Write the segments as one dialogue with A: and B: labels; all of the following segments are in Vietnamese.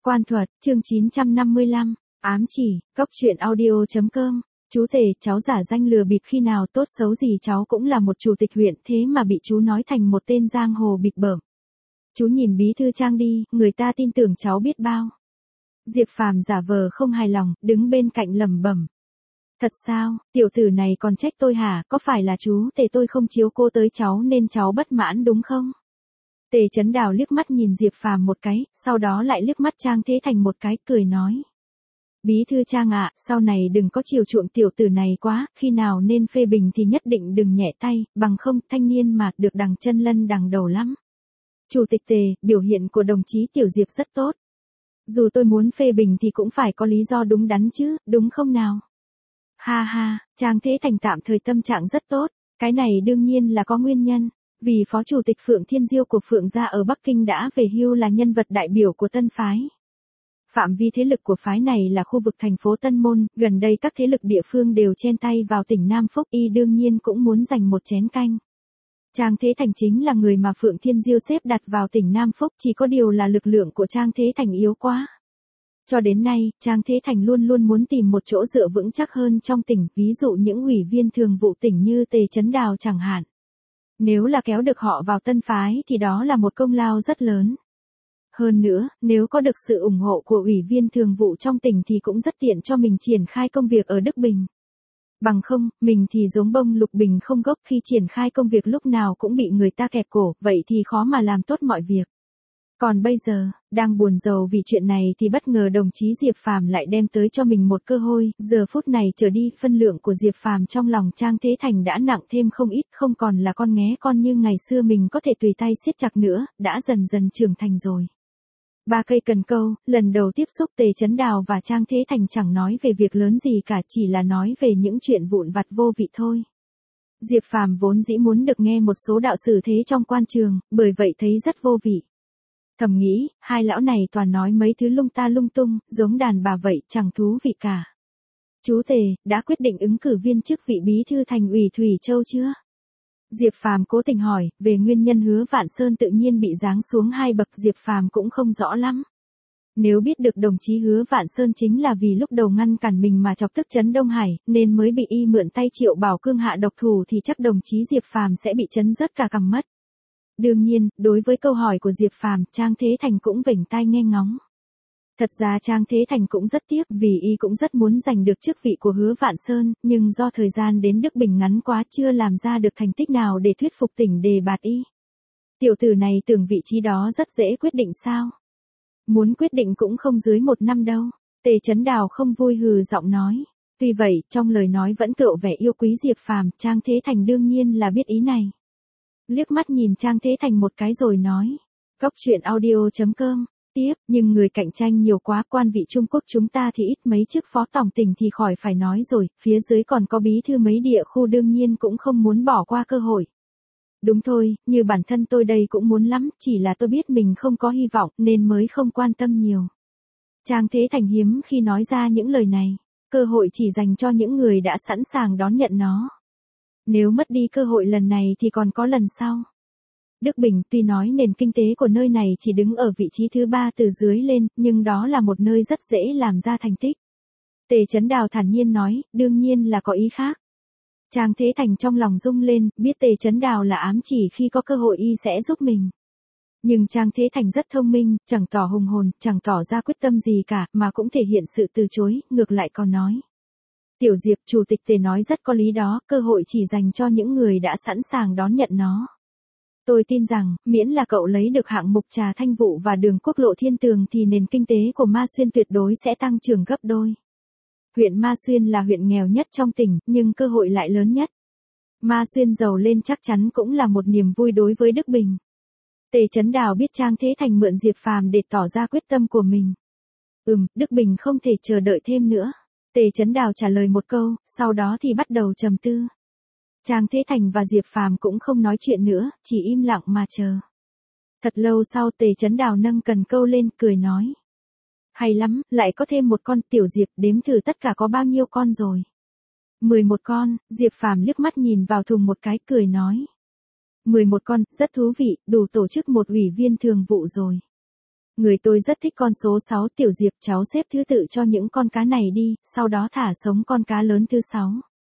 A: Quan thuật, chương 955, ám chỉ, cốc truyện audio.com, chú Tề, cháu giả danh lừa bịp khi nào tốt xấu gì cháu cũng là một chủ tịch huyện thế mà bị chú nói thành một tên giang hồ bịp bợm. Chú nhìn bí thư Trang đi, người ta tin tưởng cháu biết bao. Diệp Phàm giả vờ không hài lòng, đứng bên cạnh lẩm bẩm. Thật sao, tiểu tử này còn trách tôi hả, có phải là chú Tề tôi không chiếu cô tới cháu nên cháu bất mãn đúng không? Tề Chấn Đào liếc mắt nhìn Diệp Phàm một cái, sau đó lại liếc mắt Trang Thế Thành một cái, cười nói. Bí thư Trang ạ, sau này đừng có chiều chuộng tiểu tử này quá, khi nào nên phê bình thì nhất định đừng nhẹ tay, bằng không thanh niên mà được đằng chân lân đằng đầu lắm. Chủ tịch Tề, biểu hiện của đồng chí Tiểu Diệp rất tốt. Dù tôi muốn phê bình thì cũng phải có lý do đúng đắn chứ, đúng không nào? Ha ha, Trang Thế Thành tạm thời tâm trạng rất tốt, cái này đương nhiên là có nguyên nhân. Vì Phó Chủ tịch Phượng Thiên Diêu của Phượng gia ở Bắc Kinh đã về hưu là nhân vật đại biểu của Tân Phái. Phạm vi thế lực của phái này là khu vực thành phố Tân Môn, gần đây các thế lực địa phương đều chen tay vào tỉnh Nam Phúc, y đương nhiên cũng muốn giành một chén canh. Trang Thế Thành chính là người mà Phượng Thiên Diêu xếp đặt vào tỉnh Nam Phúc, chỉ có điều là lực lượng của Trang Thế Thành yếu quá. Cho đến nay, Trang Thế Thành luôn luôn muốn tìm một chỗ dựa vững chắc hơn trong tỉnh, ví dụ những ủy viên thường vụ tỉnh như Tề Chấn Đào chẳng hạn. Nếu là kéo được họ vào Tân Phái thì đó là một công lao rất lớn. Hơn nữa, nếu có được sự ủng hộ của ủy viên thường vụ trong tỉnh thì cũng rất tiện cho mình triển khai công việc ở Đức Bình. Bằng không, mình thì giống bông lục bình không gốc, khi triển khai công việc lúc nào cũng bị người ta kẹp cổ, vậy thì khó mà làm tốt mọi việc. Còn bây giờ, đang buồn rầu vì chuyện này thì bất ngờ đồng chí Diệp Phàm lại đem tới cho mình một cơ hội, giờ phút này trở đi, phân lượng của Diệp Phàm trong lòng Trang Thế Thành đã nặng thêm không ít, không còn là con nghé con như ngày xưa mình có thể tùy tay siết chặt nữa, đã dần dần trưởng thành rồi. Ba cây cần câu, lần đầu tiếp xúc Tề Chấn Đào và Trang Thế Thành chẳng nói về việc lớn gì cả, chỉ là nói về những chuyện vụn vặt vô vị thôi. Diệp Phàm vốn dĩ muốn được nghe một số đạo sử thế trong quan trường, bởi vậy thấy rất vô vị. Thầm nghĩ, hai lão này toàn nói mấy thứ lung ta lung tung, giống đàn bà vậy, chẳng thú vị cả. Chú Tề, đã quyết định ứng cử viên chức vị bí thư thành ủy Thủy Châu chưa? Diệp Phàm cố tình hỏi, về nguyên nhân Hứa Vạn Sơn tự nhiên bị giáng xuống hai bậc Diệp Phàm cũng không rõ lắm. Nếu biết được đồng chí Hứa Vạn Sơn chính là vì lúc đầu ngăn cản mình mà chọc tức Trấn Đông Hải, nên mới bị y mượn tay Triệu Bảo Cương hạ độc thủ thì chắc đồng chí Diệp Phàm sẽ bị chấn rớt cả cằm mất. Đương nhiên, đối với câu hỏi của Diệp Phàm, Trang Thế Thành cũng vểnh tai nghe ngóng. Thật ra Trang Thế Thành cũng rất tiếc vì y cũng rất muốn giành được chức vị của Hứa Vạn Sơn, nhưng do thời gian đến Đức Bình ngắn quá chưa làm ra được thành tích nào để thuyết phục tỉnh đề bạt y. Tiểu tử này tưởng vị trí đó rất dễ quyết định sao? Muốn quyết định cũng không dưới 1 năm đâu. Tề Chấn Đào không vui hừ giọng nói. Tuy vậy, trong lời nói vẫn lộ vẻ yêu quý Diệp Phàm, Trang Thế Thành đương nhiên là biết ý này. Liếc mắt nhìn Trang Thế Thành một cái rồi nói. Cốc truyện audio.com. Tiếp, nhưng người cạnh tranh nhiều quá, quan vị Trung Quốc chúng ta thì ít, mấy chức phó tổng tỉnh thì khỏi phải nói rồi, phía dưới còn có bí thư mấy địa khu, đương nhiên cũng không muốn bỏ qua cơ hội. Đúng thôi, như bản thân tôi đây cũng muốn lắm, chỉ là tôi biết mình không có hy vọng nên mới không quan tâm nhiều. Trang Thế Thành hiếm khi nói ra những lời này, cơ hội chỉ dành cho những người đã sẵn sàng đón nhận nó. Nếu mất đi cơ hội lần này thì còn có lần sau. Đức Bình tuy nói nền kinh tế của nơi này chỉ đứng ở vị trí thứ 3 từ dưới lên, nhưng đó là một nơi rất dễ làm ra thành tích. Tề Chấn Đào thản nhiên nói, đương nhiên là có ý khác. Trang Thế Thành trong lòng rung lên, biết Tề Chấn Đào là ám chỉ khi có cơ hội y sẽ giúp mình. Nhưng Trang Thế Thành rất thông minh, chẳng tỏ hùng hồn, chẳng tỏ ra quyết tâm gì cả, mà cũng thể hiện sự từ chối, ngược lại còn nói. Tiểu Diệp, Chủ tịch Tề nói rất có lý đó, cơ hội chỉ dành cho những người đã sẵn sàng đón nhận nó. Tôi tin rằng, miễn là cậu lấy được hạng mục Trà Thanh Vụ và đường quốc lộ Thiên Tường thì nền kinh tế của Ma Xuyên tuyệt đối sẽ tăng trưởng gấp đôi. Huyện Ma Xuyên là huyện nghèo nhất trong tỉnh, nhưng cơ hội lại lớn nhất. Ma Xuyên giàu lên chắc chắn cũng là một niềm vui đối với Đức Bình. Tề Chấn Đào biết Trang Thế Thành mượn Diệp Phàm để tỏ ra quyết tâm của mình. Đức Bình không thể chờ đợi thêm nữa. Tề Chấn Đào trả lời một câu, sau đó thì bắt đầu trầm tư. Trang Thế Thành và Diệp Phàm cũng không nói chuyện nữa, chỉ im lặng mà chờ. Thật lâu sau Tề Chấn Đào nâng cần câu lên, cười nói. Hay lắm, lại có thêm một con. Tiểu Diệp, đếm thử tất cả có bao nhiêu con rồi? 11 con, Diệp Phàm liếc mắt nhìn vào thùng một cái, cười nói. 11 con, rất thú vị, đủ tổ chức một ủy viên thường vụ rồi. Người tôi rất thích con số 6, Tiểu Diệp cháu xếp thứ tự cho những con cá này đi, sau đó thả sống con cá lớn thứ 6.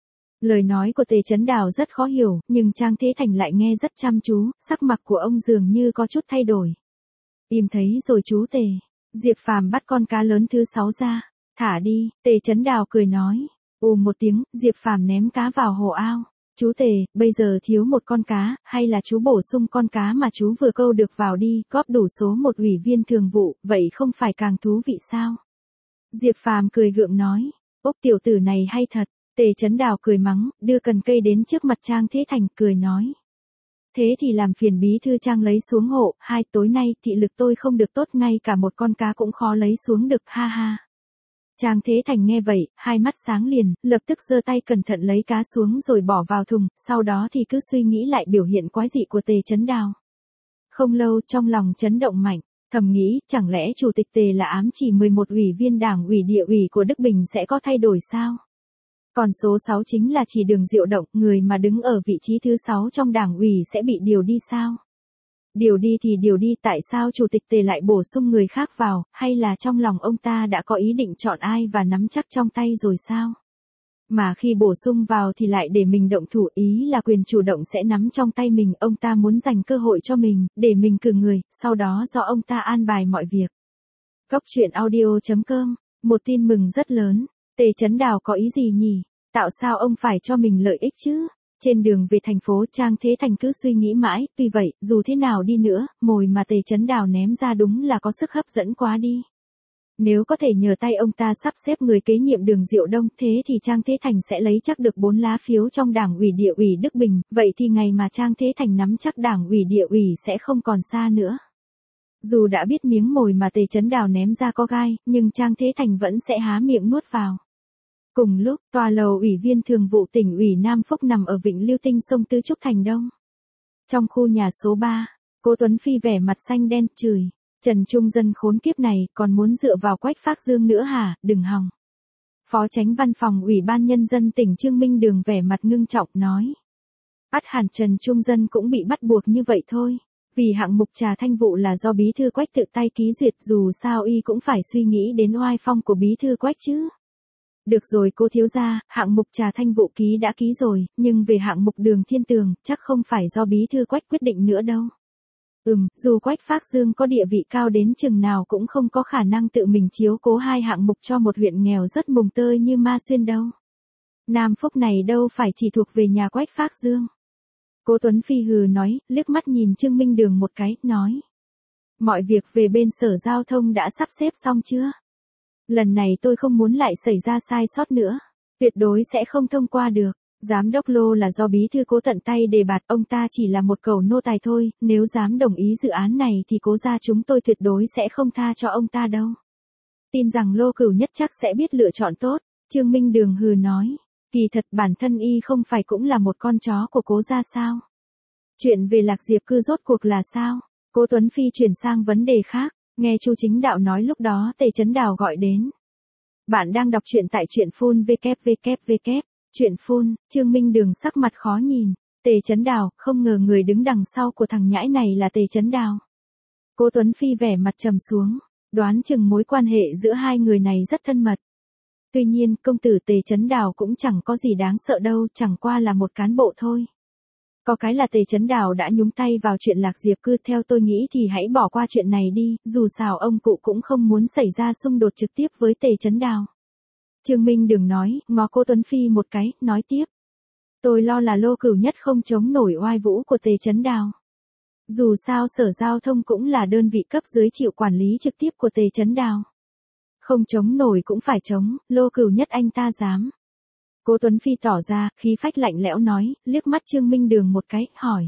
A: Lời nói của Tề Chấn Đào rất khó hiểu, nhưng Trang Thế Thành lại nghe rất chăm chú, sắc mặt của ông dường như có chút thay đổi. Tìm thấy rồi chú Tề. Diệp Phàm bắt con cá lớn thứ 6 ra. Thả đi, Tề Chấn Đào cười nói. Một tiếng, Diệp Phàm ném cá vào hồ ao. Chú Tề, bây giờ thiếu một con cá, hay là chú bổ sung con cá mà chú vừa câu được vào đi, góp đủ số một ủy viên thường vụ, vậy không phải càng thú vị sao? Diệp Phàm cười gượng nói. Ốc tiểu tử này hay thật. Tề Chấn Đào cười mắng, đưa cần cây đến trước mặt Trang Thế Thành, cười nói. Thế thì làm phiền bí thư Trang lấy xuống hộ, tối nay thị lực tôi không được tốt, ngay cả một con cá cũng khó lấy xuống được, ha ha. Trang Thế Thành nghe vậy, hai mắt sáng liền, lập tức giơ tay cẩn thận lấy cá xuống rồi bỏ vào thùng, sau đó thì cứ suy nghĩ lại biểu hiện quái dị của Tề Chấn Đào. Không lâu trong lòng chấn động mạnh, thầm nghĩ, chẳng lẽ chủ tịch Tề là ám chỉ 11 ủy viên đảng ủy địa ủy của Đức Bình sẽ có thay đổi sao? Còn số 6 chính là chỉ Đường Diệu Động, người mà đứng ở vị trí thứ 6 trong đảng ủy sẽ bị điều đi sao? Điều đi thì điều đi, tại sao chủ tịch Tề lại bổ sung người khác vào, hay là trong lòng ông ta đã có ý định chọn ai và nắm chắc trong tay rồi sao? Mà khi bổ sung vào thì lại để mình động thủ, ý là quyền chủ động sẽ nắm trong tay mình, ông ta muốn dành cơ hội cho mình, để mình cử người, sau đó do ông ta an bài mọi việc. Góc truyện audio.com, một tin mừng rất lớn. Tề Chấn Đào có ý gì nhỉ? Tạo sao ông phải cho mình lợi ích chứ? Trên đường về thành phố, Trang Thế Thành cứ suy nghĩ mãi, tuy vậy, dù thế nào đi nữa, mồi mà Tề Chấn Đào ném ra đúng là có sức hấp dẫn quá đi. Nếu có thể nhờ tay ông ta sắp xếp người kế nhiệm Đường Diệu Đông, thế thì Trang Thế Thành sẽ lấy chắc được 4 lá phiếu trong đảng ủy địa ủy Đức Bình, vậy thì ngày mà Trang Thế Thành nắm chắc đảng ủy địa ủy sẽ không còn xa nữa. Dù đã biết miếng mồi mà Tề Chấn Đào ném ra có gai, nhưng Trang Thế Thành vẫn sẽ há miệng nuốt vào. Cùng lúc, tòa lầu ủy viên thường vụ tỉnh ủy Nam Phúc nằm ở Vịnh Lưu Tinh sông Tư Trúc Thành Đông. Trong khu nhà số 3, Cố Tuấn Phi vẻ mặt xanh đen, chửi. Trần Trung Dân khốn kiếp này, còn muốn dựa vào Quách Phác Dương nữa hả, đừng hòng. Phó Chánh Văn phòng Ủy ban Nhân dân tỉnh Trương Minh Đường vẻ mặt ngưng trọng nói. Ắt hẳn Trần Trung Dân cũng bị bắt buộc như vậy thôi. Vì hạng mục trà thanh vụ là do bí thư Quách tự tay ký duyệt, dù sao y cũng phải suy nghĩ đến oai phong của bí thư Quách chứ. Được rồi cô thiếu gia, hạng mục trà thanh vụ ký đã ký rồi, nhưng về hạng mục đường Thiên Tường, chắc không phải do bí thư Quách quyết định nữa đâu. Dù Quách Phác Dương có địa vị cao đến chừng nào cũng không có khả năng tự mình chiếu cố hai hạng mục cho một huyện nghèo rất mùng tơi như Ma Xuyên đâu. Nam Phúc này đâu phải chỉ thuộc về nhà Quách Phác Dương. Cố Tuấn Phi hừ nói, liếc mắt nhìn Trương Minh Đường một cái, nói. Mọi việc về bên Sở Giao thông đã sắp xếp xong chưa? Lần này tôi không muốn lại xảy ra sai sót nữa. Tuyệt đối sẽ không thông qua được. Giám đốc Lô là do bí thư Cố tận tay đề bạt, ông ta chỉ là một cẩu nô tài thôi, nếu dám đồng ý dự án này thì Cố gia chúng tôi tuyệt đối sẽ không tha cho ông ta đâu. Tin rằng Lô Cửu Nhất chắc sẽ biết lựa chọn tốt, Trương Minh Đường hừ nói. Kỳ thật bản thân y không phải cũng là một con chó của Cố gia sao? Chuyện về Lạc Diệp cư rốt cuộc là sao? Cố Tuấn Phi chuyển sang vấn đề khác, nghe Chu Chính Đạo nói lúc đó Tề Chấn Đào gọi đến. Bạn đang đọc truyện tại truyện phun www. Chuyện phun, Trương Minh Đường sắc mặt khó nhìn. Tề Chấn Đào, không ngờ người đứng đằng sau của thằng nhãi này là Tề Chấn Đào. Cố Tuấn Phi vẻ mặt trầm xuống, đoán chừng mối quan hệ giữa hai người này rất thân mật. Tuy nhiên, công tử Tề Chấn Đào cũng chẳng có gì đáng sợ đâu, chẳng qua là một cán bộ thôi. Có cái là Tề Chấn Đào đã nhúng tay vào chuyện Lạc Diệp cư, theo tôi nghĩ thì hãy bỏ qua chuyện này đi, dù sao ông cụ cũng không muốn xảy ra xung đột trực tiếp với Tề Chấn Đào. Trương Minh Đường nói, ngó Cố Tuấn Phi một cái, nói tiếp. Tôi lo là Lô Cửu Nhất không chống nổi oai vũ của Tề Chấn Đào. Dù sao Sở Giao thông cũng là đơn vị cấp dưới chịu quản lý trực tiếp của Tề Chấn Đào. Không chống nổi cũng phải chống, Lô Cửu Nhất anh ta dám. Cố Tuấn Phi tỏ ra, khí phách lạnh lẽo nói, liếc mắt Trương Minh Đường một cái, hỏi.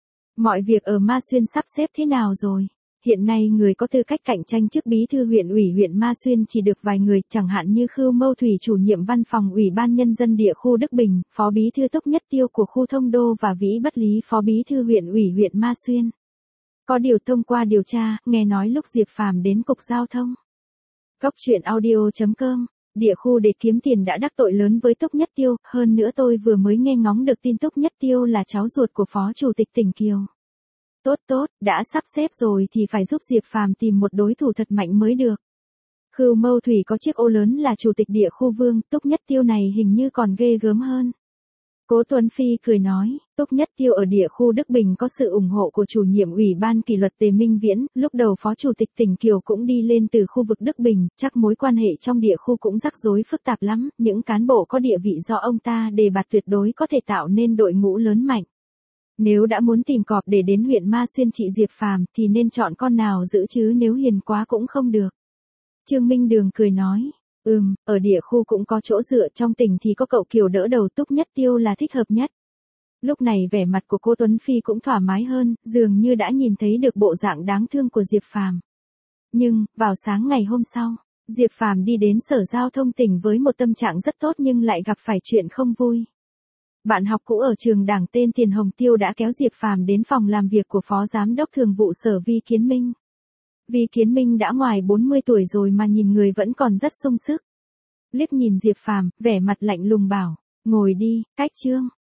A: Mọi việc ở Ma Xuyên sắp xếp thế nào rồi? Hiện nay người có tư cách cạnh tranh chức bí thư huyện ủy huyện Ma Xuyên chỉ được vài người, chẳng hạn như Khưu Mâu Thủy chủ nhiệm văn phòng Ủy ban Nhân dân địa khu Đức Bình, phó bí thư Tốc Nhất Tiêu của khu Thông Đô và Vĩ Bất Lý phó bí thư huyện ủy huyện Ma Xuyên. Có điều thông qua điều tra, nghe nói lúc Diệp Phàm đến cục giao thông. Góc truyện audio.com, địa khu để kiếm tiền đã đắc tội lớn với Tốc Nhất Tiêu, hơn nữa tôi vừa mới nghe ngóng được tin Tốc Nhất Tiêu là cháu ruột của phó chủ tịch tỉnh Kiều. Tốt tốt, đã sắp xếp rồi thì phải giúp Diệp Phàm tìm một đối thủ thật mạnh mới được. Khưu Mâu Thủy có chiếc ô lớn là chủ tịch địa khu Vương, Túc Nhất Tiêu này hình như còn ghê gớm hơn. Cố Tuấn Phi cười nói, Túc Nhất Tiêu ở địa khu Đức Bình có sự ủng hộ của chủ nhiệm ủy ban kỷ luật Tề Minh Viễn, lúc đầu phó chủ tịch tỉnh Kiều cũng đi lên từ khu vực Đức Bình, chắc mối quan hệ trong địa khu cũng rắc rối phức tạp lắm, những cán bộ có địa vị do ông ta đề bạt tuyệt đối có thể tạo nên đội ngũ lớn mạnh. Nếu đã muốn tìm cọp để đến huyện Ma Xuyên trị Diệp Phàm thì nên chọn con nào giữ chứ nếu hiền quá cũng không được. Trương Minh Đường cười nói, ở địa khu cũng có chỗ dựa, trong tỉnh thì có cậu Kiều đỡ đầu, Túc Nhất Tiêu là thích hợp nhất. Lúc này vẻ mặt của cô Tuấn Phi cũng thoải mái hơn, dường như đã nhìn thấy được bộ dạng đáng thương của Diệp Phàm. Nhưng, vào sáng ngày hôm sau, Diệp Phàm đi đến Sở Giao thông tỉnh với một tâm trạng rất tốt nhưng lại gặp phải chuyện không vui. Bạn học cũ ở trường đảng tên Tiền Hồng Tiêu đã kéo Diệp Phàm đến phòng làm việc của Phó Giám đốc Thường vụ Sở Vi Kiến Minh. Vi Kiến Minh đã ngoài 40 tuổi rồi mà nhìn người vẫn còn rất sung sức. Liếc nhìn Diệp Phàm, vẻ mặt lạnh lùng bảo, ngồi đi, Cách Trương.